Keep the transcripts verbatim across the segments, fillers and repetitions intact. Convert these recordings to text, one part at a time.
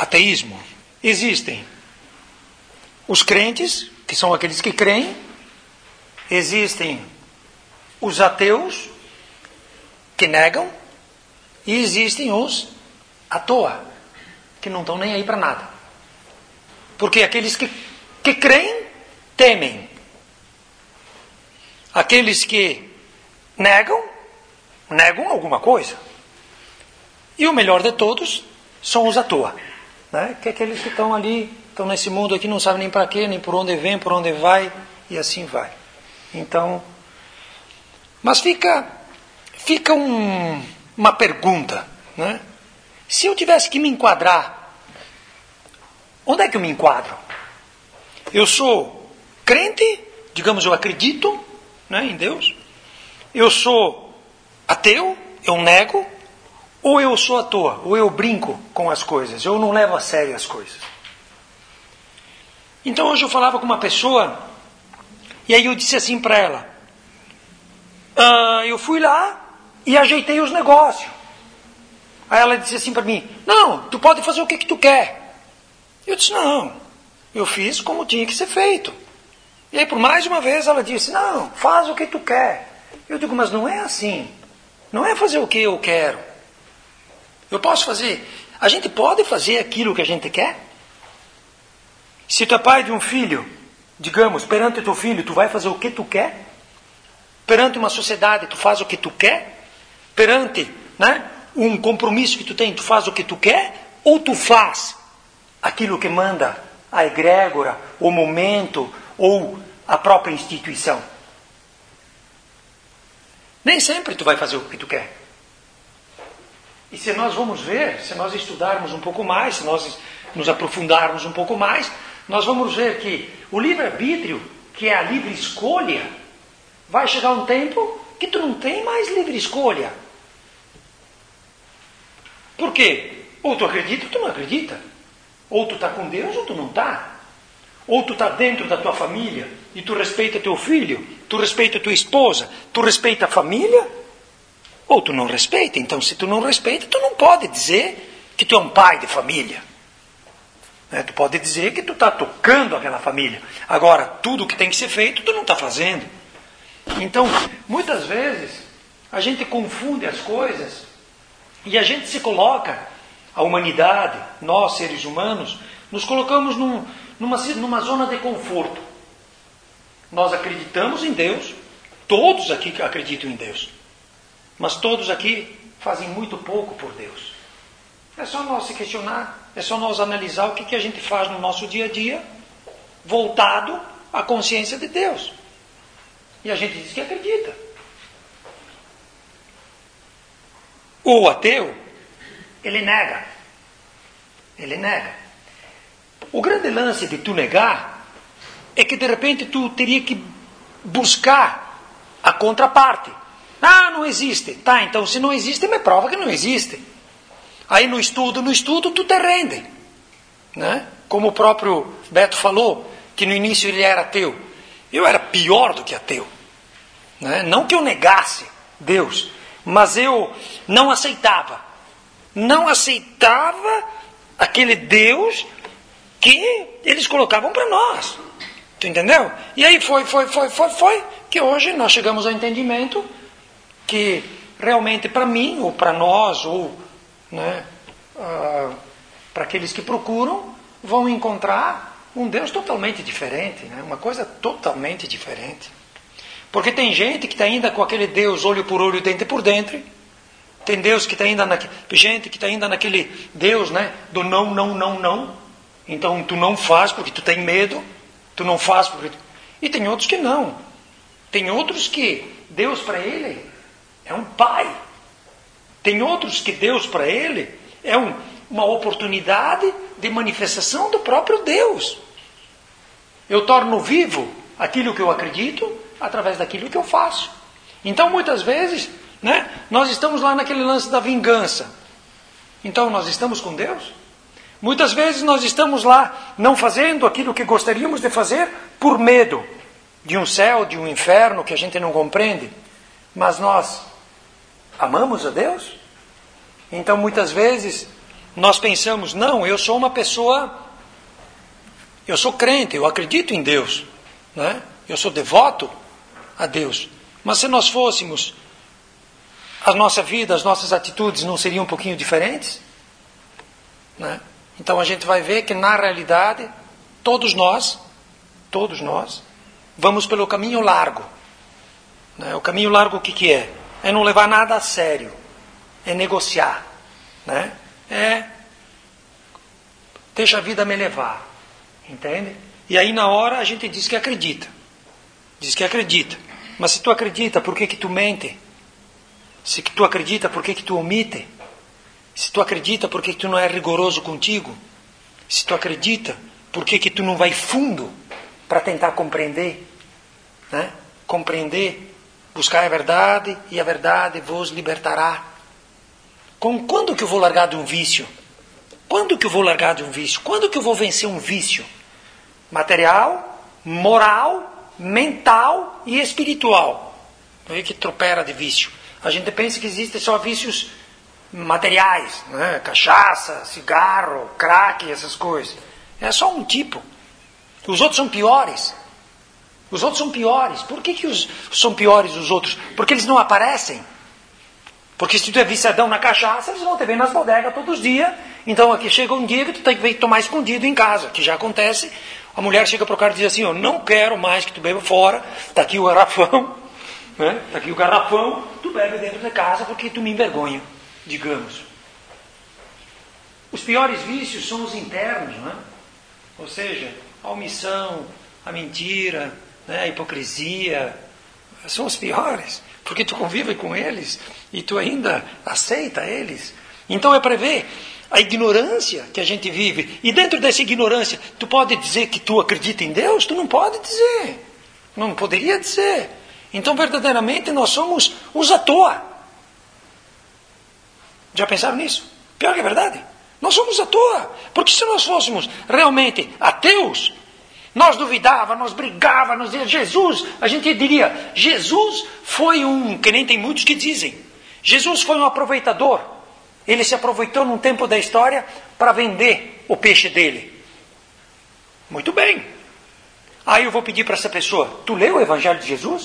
ateísmo. Existem os crentes, que são aqueles que creem. Existem os ateus, que negam. E existem os à toa, que não estão nem aí para nada. Porque aqueles que, que creem, temem. Aqueles que negam, negam alguma coisa. E o melhor de todos são os à toa, né? Que é aqueles que estão ali, estão nesse mundo aqui, não sabem nem para quê, nem por onde vem, por onde vai, e assim vai. Então, mas fica, fica um, uma pergunta, né? Se eu tivesse que me enquadrar, onde é que eu me enquadro? Eu sou crente, digamos, eu acredito, né, em Deus. Eu sou ateu, eu nego, ou eu sou à toa, ou eu brinco com as coisas, eu não levo a sério as coisas. Então hoje eu falava com uma pessoa, e aí eu disse assim para ela, ah, eu fui lá e ajeitei os negócios. Aí ela disse assim para mim, não, tu pode fazer o que, que tu quer. Eu disse, não, eu fiz como tinha que ser feito. E aí por mais uma vez ela disse, não, faz o que tu quer. Eu digo, mas não é assim. Não é fazer o que eu quero. Eu posso fazer. A gente pode fazer aquilo que a gente quer? Se tu é pai de um filho, digamos, perante teu filho, tu vai fazer o que tu quer? Perante uma sociedade, tu faz o que tu quer? Perante, né, um compromisso que tu tem, tu faz o que tu quer? Ou tu faz aquilo que manda a egrégora, o momento, ou a própria instituição? Nem sempre tu vai fazer o que tu quer. E se nós vamos ver, se nós estudarmos um pouco mais, se nós nos aprofundarmos um pouco mais, nós vamos ver que o livre-arbítrio, que é a livre escolha, vai chegar um tempo que tu não tem mais livre escolha. Por quê? Ou tu acredita ou tu não acredita. Ou tu está com Deus ou tu não está. Ou tu está dentro da tua família e tu respeita teu filho, tu respeita tua esposa, tu respeita a família, ou tu não respeita. Então, se tu não respeita, tu não pode dizer que tu é um pai de família. Né? Tu pode dizer que tu está tocando aquela família. Agora, tudo que tem que ser feito, tu não está fazendo. Então, muitas vezes, a gente confunde as coisas e a gente se coloca, a humanidade, nós seres humanos, nos colocamos num, numa, numa zona de conforto. Nós acreditamos em Deus, todos aqui acreditam em Deus, mas todos aqui fazem muito pouco por Deus. É só nós se questionar, é só nós analisar o que, que a gente faz no nosso dia a dia, voltado à consciência de Deus. E a gente diz que acredita. O ateu, ele nega. Ele nega. O grande lance de tu negar é que de repente tu teria que buscar a contraparte. Ah, não existe. Tá, então se não existe, me prova que não existe. Aí no estudo, no estudo, tu te rende. Né? Como o próprio Beto falou, que no início ele era ateu. Eu era pior do que ateu. Né? Não que eu negasse Deus, mas eu não aceitava. Não aceitava aquele Deus que eles colocavam para nós. Tu entendeu? E aí foi, foi, foi, foi, foi, que hoje nós chegamos ao entendimento que realmente para mim, ou para nós, ou né, uh, para aqueles que procuram, vão encontrar um Deus totalmente diferente, né? Uma coisa totalmente diferente. Porque tem gente que está ainda com aquele Deus olho por olho, dente por dente. Tem Deus que está ainda na, gente que está ainda naquele Deus, né, do não, não, não, não. Então tu não faz porque tu tem medo, tu não faz porque tu... E tem outros que não. Tem outros que Deus para ele é um pai. Tem outros que Deus para ele é um, uma oportunidade de manifestação do próprio Deus. Eu torno vivo aquilo que eu acredito através daquilo que eu faço. Então muitas vezes, né, nós estamos lá naquele lance da vingança. Então nós estamos com Deus? Muitas vezes nós estamos lá não fazendo aquilo que gostaríamos de fazer por medo de um céu, de um inferno que a gente não compreende. Mas nós amamos a Deus? Então muitas vezes nós pensamos, não, eu sou uma pessoa, eu sou crente, eu acredito em Deus, né? Eu sou devoto a Deus. Mas se nós fôssemos, a nossa vida, as nossas atitudes não seriam um pouquinho diferentes? Né? Então a gente vai ver que na realidade, todos nós, todos nós, vamos pelo caminho largo. Né? O caminho largo o que, que é? É não levar nada a sério, é negociar. Né? É, deixa a vida me levar, entende? E aí na hora a gente diz que acredita, diz que acredita, mas se tu acredita, por que que tu mente? Se tu acredita, por que que tu omite? Se tu acredita, por que que tu não é rigoroso contigo? Se tu acredita, por que que tu não vai fundo para tentar compreender? Né? Compreender, buscar a verdade e a verdade vos libertará. Com, quando que eu vou largar de um vício? Quando que eu vou largar de um vício? Quando que eu vou vencer um vício? Material, moral, mental e espiritual. Olha que tropera de vício. A gente pensa que existem só vícios materiais, né? Cachaça, cigarro, crack, essas coisas. É só um tipo. Os outros são piores. Os outros são piores. Por que que os, são piores os outros? Porque eles não aparecem. Porque se tu é viciadão na cachaça, eles vão te ver nas bodegas todos os dias. Então aqui chega um dia que tu tem que tomar escondido em casa, que já acontece. A mulher chega para o cara e diz assim, eu não quero mais que tu beba fora, está aqui o garrafão, né? Está aqui o garrafão, tu bebe dentro de casa porque tu me envergonha, digamos. Os piores vícios são os internos, né? Ou seja, a omissão, a mentira, né? A hipocrisia, são os piores. Porque tu convive com eles e tu ainda aceita eles. Então é para ver a ignorância que a gente vive. E dentro dessa ignorância, tu pode dizer que tu acredita em Deus? Tu não pode dizer. Não poderia dizer. Então verdadeiramente nós somos uns à toa. Já pensaram nisso? Pior que é verdade. Nós somos à toa. Porque se nós fôssemos realmente ateus, nós duvidava, nós brigava, nós dizia Jesus, a gente diria, Jesus foi um, que nem tem muitos que dizem, Jesus foi um aproveitador. Ele se aproveitou num tempo da história para vender o peixe dele. Muito bem. Aí eu vou pedir para essa pessoa, tu leu o Evangelho de Jesus?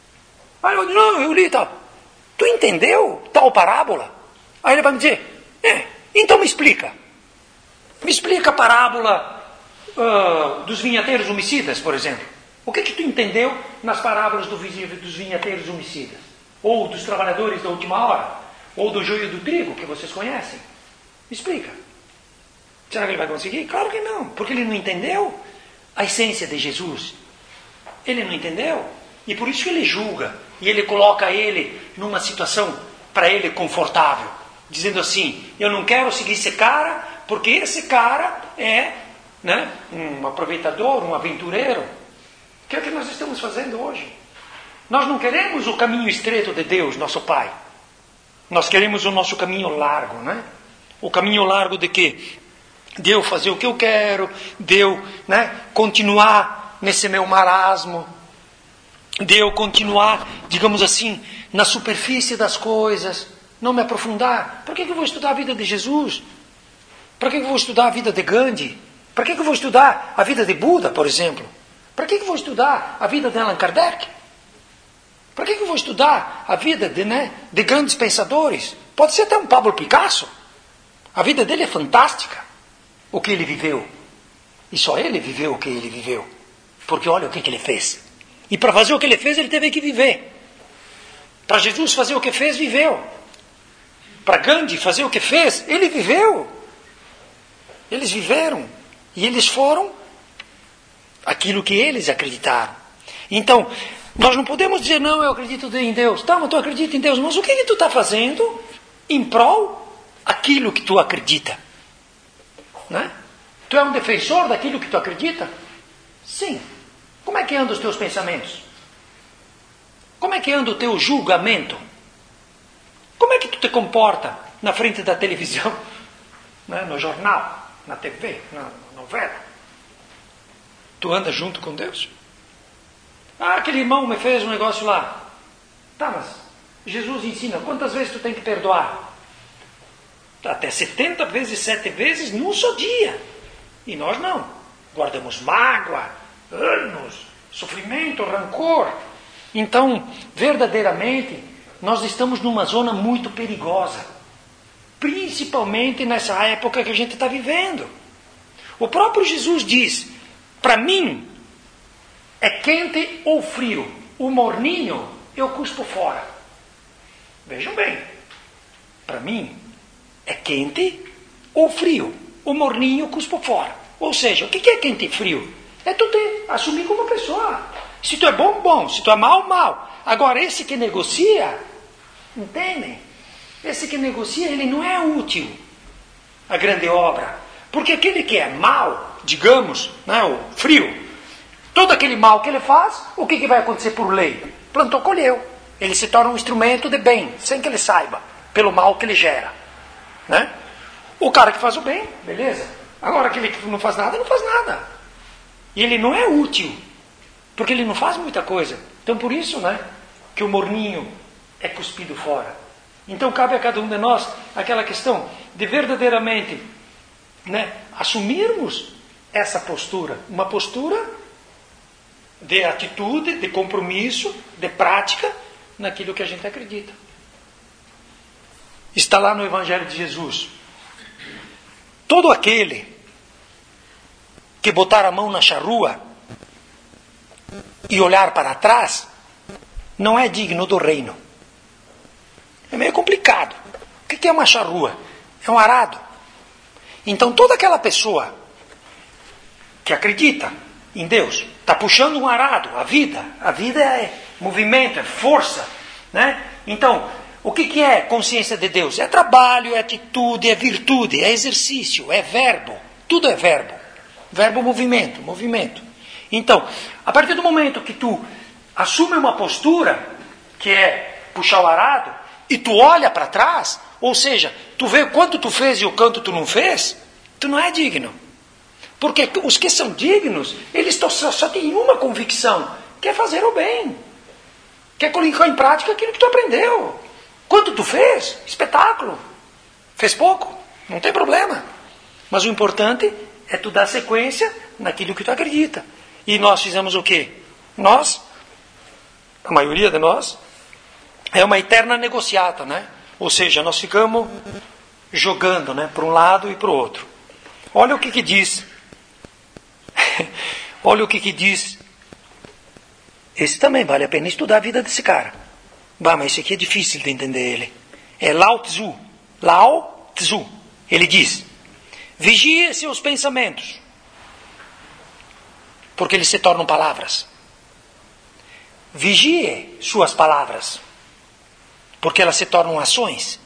Aí eu digo, não, eu li tal. Tu entendeu tal parábola? Aí ele vai me dizer, é, então me explica. Me explica a parábola Uh, dos vinhateiros homicidas, por exemplo. O que que tu entendeu nas parábolas do, dos vinhateiros homicidas? Ou dos trabalhadores da última hora? Ou do joio do trigo, que vocês conhecem? Me explica. Será que ele vai conseguir? Claro que não, porque ele não entendeu a essência de Jesus. Ele não entendeu. E por isso que ele julga. E ele coloca ele numa situação, para ele, confortável. Dizendo assim, eu não quero seguir esse cara, porque esse cara é... né? Um aproveitador, um aventureiro, que é o que nós estamos fazendo hoje. Nós não queremos o caminho estreito de Deus, nosso Pai. Nós queremos o nosso caminho largo, né? O caminho largo de quê? De eu fazer o que eu quero, de eu, né, continuar nesse meu marasmo, de eu continuar, digamos assim, na superfície das coisas, não me aprofundar. Por que que eu vou estudar a vida de Jesus? Para que que eu vou estudar a vida de Gandhi? Para que que eu vou estudar a vida de Buda, por exemplo? Para que que eu vou estudar a vida de Allan Kardec? Para que que eu vou estudar a vida de, né, de grandes pensadores? Pode ser até um Pablo Picasso. A vida dele é fantástica. O que ele viveu. E só ele viveu o que ele viveu. Porque olha o que que ele fez. E para fazer o que ele fez, ele teve que viver. Para Jesus fazer o que fez, viveu. Para Gandhi fazer o que fez, ele viveu. Eles viveram. E eles foram aquilo que eles acreditaram. Então, nós não podemos dizer, não, eu acredito em Deus. Tá, mas tu acredita em Deus. Mas o que que tu está fazendo em prol aquilo que tu acredita? Né? Tu é um defensor daquilo que tu acredita? Sim. Como é que andam os teus pensamentos? Como é que anda o teu julgamento? Como é que tu te comporta na frente da televisão, né? No jornal? Na T V, na novela. Tu anda junto com Deus? Ah, aquele irmão me fez um negócio lá. Tá, mas Jesus ensina, quantas vezes tu tem que perdoar? até setenta vezes, sete vezes num só dia. E nós não. Guardamos mágoa, anos, sofrimento, rancor. Então, verdadeiramente, nós estamos numa zona muito perigosa. Principalmente nessa época que a gente está vivendo. O próprio Jesus diz, para mim, é quente ou frio. O morninho, eu cuspo fora. Vejam bem. Para mim, é quente ou frio. O morninho, eu cuspo fora. Ou seja, o que é quente e frio? É tu te assumir como pessoa. Se tu é bom, bom. Se tu é mal, mal. Agora, esse que negocia, entendem? Esse que negocia, ele não é útil à grande obra. Porque aquele que é mal, digamos, né, o frio, todo aquele mal que ele faz, o que, que vai acontecer por lei? Plantou, colheu. Ele se torna um instrumento de bem, sem que ele saiba, pelo mal que ele gera. Né? O cara que faz o bem, beleza. Agora aquele que não faz nada, não faz nada. E ele não é útil, porque ele não faz muita coisa. Então por isso, né, que o morninho é cuspido fora. Então cabe a cada um de nós aquela questão de verdadeiramente, né, assumirmos essa postura. Uma postura de atitude, de compromisso, de prática naquilo que a gente acredita. Está lá no Evangelho de Jesus. Todo aquele que botar a mão na charrua e olhar para trás não é digno do reino. É meio complicado. O que é uma charrua? É um arado. Então toda aquela pessoa que acredita em Deus está puxando um arado, a vida. A vida é movimento, é força. Né? Então, o que, que é consciência de Deus? É trabalho, é atitude, é virtude, é exercício, é verbo. Tudo é verbo. Verbo, movimento, movimento. Então, a partir do momento que tu assume uma postura, que é puxar o arado, e tu olha para trás, ou seja, tu vê o quanto tu fez e o quanto tu não fez, tu não é digno. Porque os que são dignos, eles só, só têm uma convicção, que é fazer o bem. Que é colocar em prática aquilo que tu aprendeu. Quanto tu fez? Espetáculo. Fez pouco? Não tem problema. Mas o importante é tu dar sequência naquilo que tu acredita. E nós fizemos o quê? Nós, a maioria de nós, é uma eterna negociata, né? Ou seja, nós ficamos jogando, né, para um lado e para o outro. Olha o que que diz. Olha o que que diz. Esse também vale a pena estudar a vida desse cara. Bah, mas esse aqui é difícil de entender ele. É Lao Tzu. Lao Tzu. Ele diz: vigie seus pensamentos, porque eles se tornam palavras. Vigie suas palavras, porque elas se tornam ações.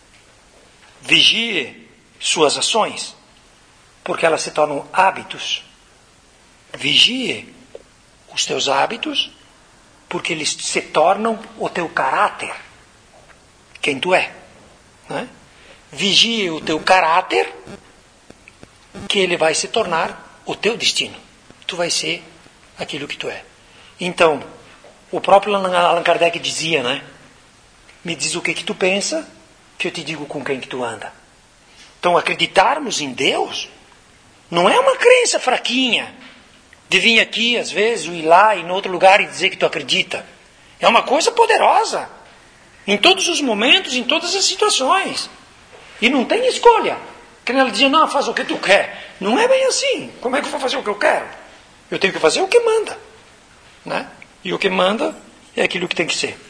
Vigie suas ações, porque elas se tornam hábitos. Vigie os teus hábitos, porque eles se tornam o teu caráter, quem tu é. Né? Vigie o teu caráter, que ele vai se tornar o teu destino. Tu vai ser aquilo que tu é. Então, o próprio Allan Kardec dizia, né? Me diz o que que tu pensa, que eu te digo com quem que tu anda. Então, acreditarmos em Deus não é uma crença fraquinha de vir aqui, às vezes, ou ir lá, em outro lugar e dizer que tu acredita. É uma coisa poderosa. Em todos os momentos, em todas as situações. E não tem escolha. Que ela dizia, não, faz o que tu quer. Não é bem assim. Como é que eu vou fazer o que eu quero? Eu tenho que fazer o que manda. Né? E o que manda é aquilo que tem que ser.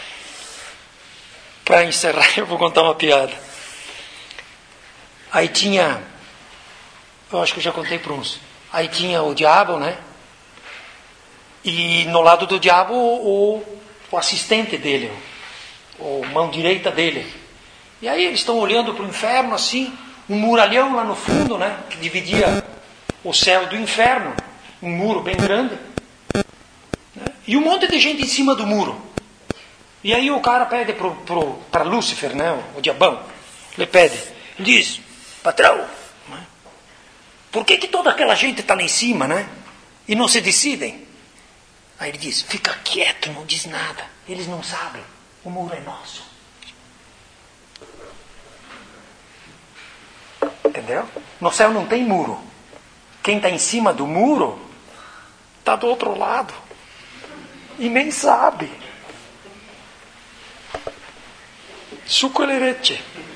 Para encerrar, eu vou contar uma piada. Aí tinha... Eu acho que eu já contei para uns. Aí tinha o diabo, né? E no lado do diabo, o, o assistente dele, o, o mão direita dele. E aí eles estão olhando para o inferno assim, um muralhão lá no fundo, né? Que dividia o céu do inferno. Um muro bem grande. Né? E um monte de gente em cima do muro. E aí o cara pede para Lúcifer, né? O, o diabão. Ele pede. Ele diz, patrão, né? Por que que toda aquela gente está lá em cima, né? E não se decidem? Aí ele diz, fica quieto, não diz nada. Eles não sabem. O muro é nosso. Entendeu? No céu não tem muro. Quem está em cima do muro está do outro lado. E nem sabe. Suco e leite.